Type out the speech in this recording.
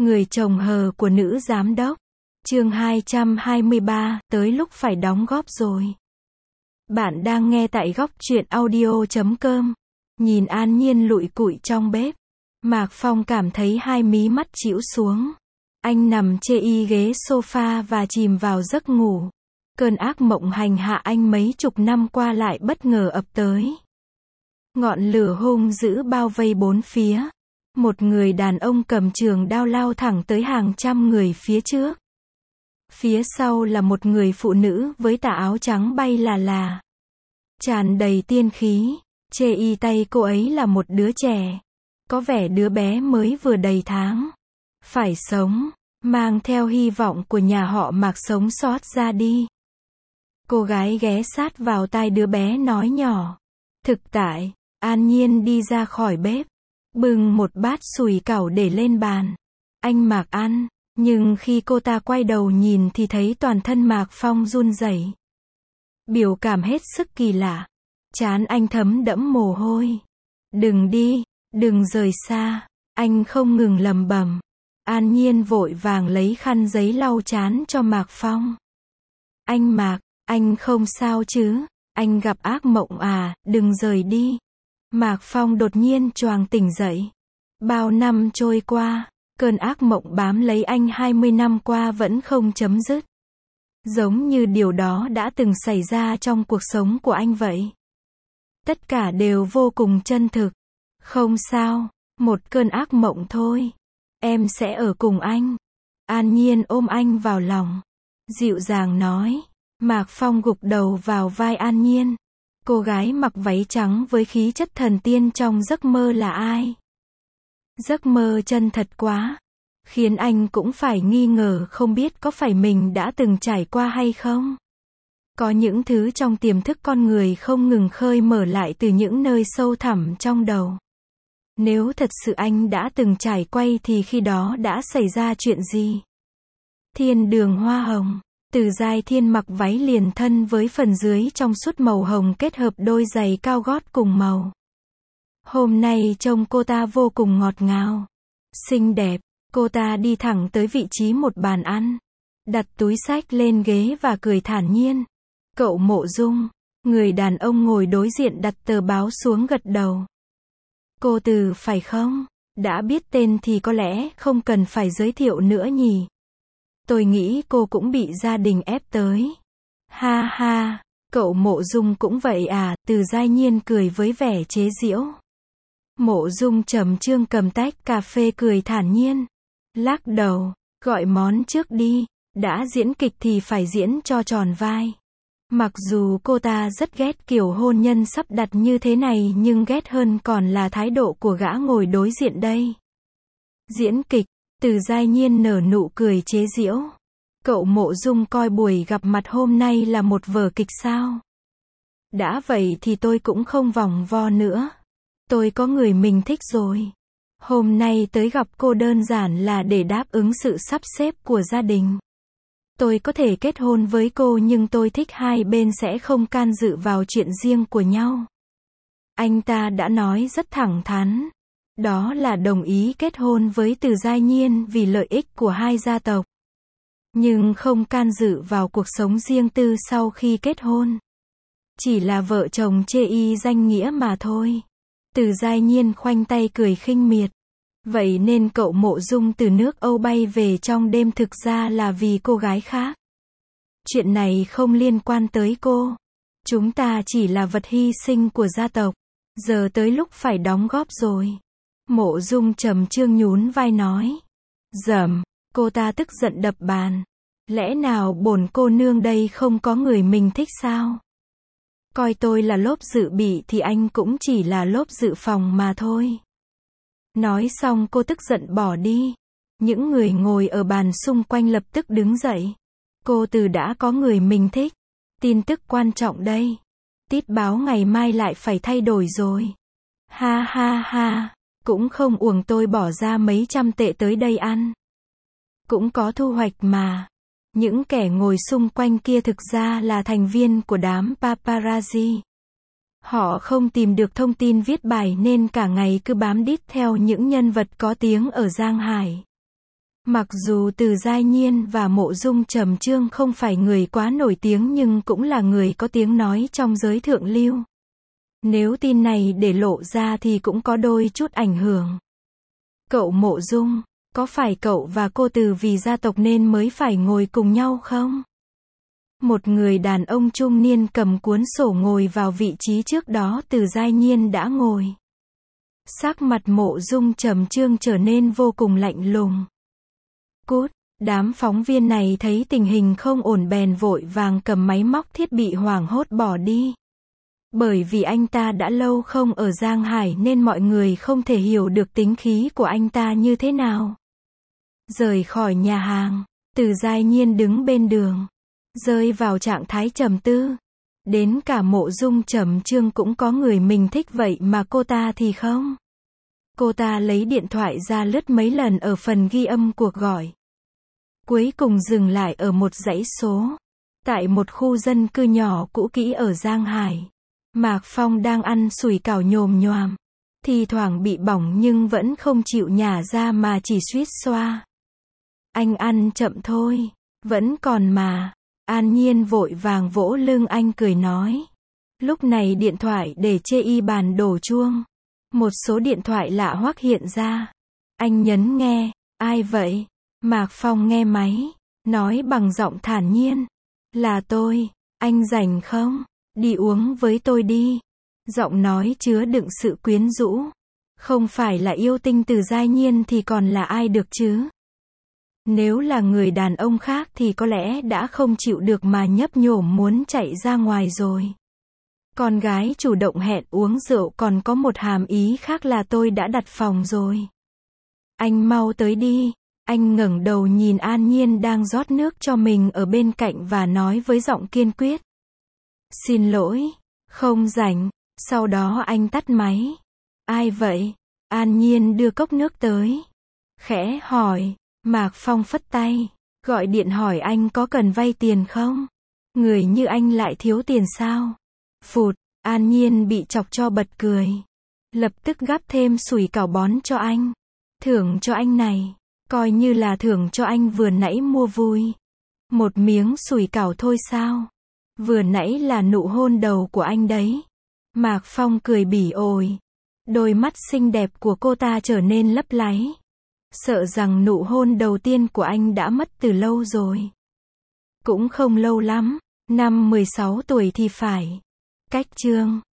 Người chồng hờ của nữ giám đốc. Chương 223, tới lúc phải đóng góp rồi. Bạn đang nghe tại góc truyện audio.com. Nhìn An Nhiên lụi cụi trong bếp, Mạc Phong cảm thấy hai mí mắt chĩu xuống. Anh nằm chê y ghế sofa và chìm vào giấc ngủ. Cơn ác mộng hành hạ anh mấy chục năm qua lại bất ngờ ập tới. Ngọn lửa hung dữ bao vây bốn phía. Một người đàn ông cầm trường đao lao thẳng tới hàng trăm người phía trước. Phía sau là một người phụ nữ với tà áo trắng bay là. Tràn đầy tiên khí. Chê y tay cô ấy là một đứa trẻ. Có vẻ đứa bé mới vừa đầy tháng. Phải sống, mang theo hy vọng của nhà họ Mạc sống sót ra đi. Cô gái ghé sát vào tai đứa bé nói nhỏ. Thực tại, An Nhiên đi ra khỏi bếp, bưng một bát sùi cảo để lên bàn. Anh Mạc ăn, nhưng khi cô ta quay đầu nhìn thì thấy toàn thân Mạc Phong run rẩy. Biểu cảm hết sức kỳ lạ. Trán anh thấm đẫm mồ hôi. Đừng đi, đừng rời xa. Anh không ngừng lẩm bẩm. An Nhiên vội vàng lấy khăn giấy lau trán cho Mạc Phong. Anh Mạc, anh không sao chứ? Anh gặp ác mộng à, đừng rời đi. Mạc Phong đột nhiên choàng tỉnh dậy. Bao năm trôi qua, cơn ác mộng bám lấy anh 20 năm qua vẫn không chấm dứt. Giống như điều đó đã từng xảy ra trong cuộc sống của anh vậy. Tất cả đều vô cùng chân thực. Không sao, một cơn ác mộng thôi. Em sẽ ở cùng anh. An Nhiên ôm anh vào lòng, dịu dàng nói. Mạc Phong gục đầu vào vai An Nhiên. Cô gái mặc váy trắng với khí chất thần tiên trong giấc mơ là ai? Giấc mơ chân thật quá, khiến anh cũng phải nghi ngờ không biết có phải mình đã từng trải qua hay không. Có những thứ trong tiềm thức con người không ngừng khơi mở lại từ những nơi sâu thẳm trong đầu. Nếu thật sự anh đã từng trải qua thì khi đó đã xảy ra chuyện gì? Thiên đường hoa hồng. Từ Giai Thiên mặc váy liền thân với phần dưới trong suốt màu hồng kết hợp đôi giày cao gót cùng màu. Hôm nay trông cô ta vô cùng ngọt ngào, xinh đẹp. Cô ta đi thẳng tới vị trí một bàn ăn, đặt túi xách lên ghế và cười thản nhiên. Cậu Mộ Dung, người đàn ông ngồi đối diện đặt tờ báo xuống gật đầu. Cô Từ phải không? Đã biết tên thì có lẽ không cần phải giới thiệu nữa nhỉ? Tôi nghĩ cô cũng bị gia đình ép tới. Ha ha, cậu Mộ Dung cũng vậy à? Từ Giai Nhiên cười với vẻ chế giễu. Mộ Dung Trầm Trương cầm tách cà phê cười thản nhiên. Lắc đầu, gọi món trước đi. Đã diễn kịch thì phải diễn cho tròn vai. Mặc dù cô ta rất ghét kiểu hôn nhân sắp đặt như thế này nhưng ghét hơn còn là thái độ của gã ngồi đối diện đây. Diễn kịch. Từ Giai Nhiên nở nụ cười chế giễu. Cậu Mộ Dung coi buổi gặp mặt hôm nay là một vở kịch sao? Đã vậy thì tôi cũng không vòng vo nữa. Tôi có người mình thích rồi. Hôm nay tới gặp cô đơn giản là để đáp ứng sự sắp xếp của gia đình. Tôi có thể kết hôn với cô nhưng tôi thích hai bên sẽ không can dự vào chuyện riêng của nhau. Anh ta đã nói rất thẳng thắn. Đó là đồng ý kết hôn với Từ Giai Nhiên vì lợi ích của hai gia tộc. Nhưng không can dự vào cuộc sống riêng tư sau khi kết hôn. Chỉ là vợ chồng chê y danh nghĩa mà thôi. Từ Giai Nhiên khoanh tay cười khinh miệt. Vậy nên cậu Mộ Dung từ nước Âu bay về trong đêm thực ra là vì cô gái khác. Chuyện này không liên quan tới cô. Chúng ta chỉ là vật hy sinh của gia tộc. Giờ tới lúc phải đóng góp rồi. Mộ Dung Trầm Trương nhún vai nói. Dầm, cô ta tức giận đập bàn. Lẽ nào bổn cô nương đây không có người mình thích sao? Coi tôi là lốp dự bị thì anh cũng chỉ là lốp dự phòng mà thôi. Nói xong cô tức giận bỏ đi. Những người ngồi ở bàn xung quanh lập tức đứng dậy. Cô Từ đã có người mình thích. Tin tức quan trọng đây. Tít báo ngày mai lại phải thay đổi rồi. Ha ha ha. Cũng không uổng tôi bỏ ra mấy trăm tệ tới đây ăn. Cũng có thu hoạch mà. Những kẻ ngồi xung quanh kia thực ra là thành viên của đám paparazzi. Họ không tìm được thông tin viết bài nên cả ngày cứ bám đít theo những nhân vật có tiếng ở Giang Hải. Mặc dù Từ Giai Nhiên và Mộ Dung Trầm Chương không phải người quá nổi tiếng nhưng cũng là người có tiếng nói trong giới thượng lưu. Nếu tin này để lộ ra thì cũng có đôi chút ảnh hưởng. Cậu Mộ Dung, có phải cậu và cô Từ vì gia tộc nên mới phải ngồi cùng nhau không? Một người đàn ông trung niên cầm cuốn sổ ngồi vào vị trí trước đó Từ Giai Nhiên đã ngồi. Sắc mặt Mộ Dung Trầm Chương trở nên vô cùng lạnh lùng. Cút, đám phóng viên này thấy tình hình không ổn bèn vội vàng cầm máy móc thiết bị hoảng hốt bỏ đi. Bởi vì anh ta đã lâu không ở Giang Hải nên mọi người không thể hiểu được tính khí của anh ta như thế nào. Rời khỏi nhà hàng, Từ Giai Nhiên đứng bên đường, rơi vào trạng thái trầm tư. Đến cả Mộ Dung Trầm Chương cũng có người mình thích vậy mà cô ta thì không. Cô ta lấy điện thoại ra lướt mấy lần ở phần ghi âm cuộc gọi. Cuối cùng dừng lại ở một dãy số. Tại một khu dân cư nhỏ cũ kỹ ở Giang Hải. Mạc Phong đang ăn sủi cảo nhồm nhoàm. Thì thoảng bị bỏng nhưng vẫn không chịu nhả ra mà chỉ suýt xoa. Anh ăn chậm thôi, vẫn còn mà. An Nhiên vội vàng vỗ lưng anh cười nói. Lúc này điện thoại để chê y bàn đổ chuông. Một số điện thoại lạ hoắc hiện ra. Anh nhấn nghe, ai vậy? Mạc Phong nghe máy, nói bằng giọng thản nhiên. Là tôi, anh rảnh không? Đi uống với tôi đi. Giọng nói chứa đựng sự quyến rũ. Không phải là yêu tinh Từ Giai Nhiên thì còn là ai được chứ? Nếu là người đàn ông khác thì có lẽ đã không chịu được mà nhấp nhổm muốn chạy ra ngoài rồi. Con gái chủ động hẹn uống rượu còn có một hàm ý khác là tôi đã đặt phòng rồi. Anh mau tới đi. Anh ngẩng đầu nhìn An Nhiên đang rót nước cho mình ở bên cạnh và nói với giọng kiên quyết. Xin lỗi, không rảnh. Sau đó anh tắt máy. Ai vậy? An Nhiên đưa cốc nước tới. Khẽ hỏi. Mạc Phong phất tay. Gọi điện hỏi anh có cần vay tiền không? Người như anh lại thiếu tiền sao? Phụt, An Nhiên bị chọc cho bật cười. Lập tức gắp thêm sủi cảo bón cho anh. Thưởng cho anh này. Coi như là thưởng cho anh vừa nãy mua vui. Một miếng sủi cảo thôi sao? Vừa nãy là nụ hôn đầu của anh đấy. Mạc Phong cười bỉ ổi. Đôi mắt xinh đẹp của cô ta trở nên lấp láy. Sợ rằng nụ hôn đầu tiên của anh đã mất từ lâu rồi. Cũng không lâu lắm, năm 16 tuổi thì phải. Cách chương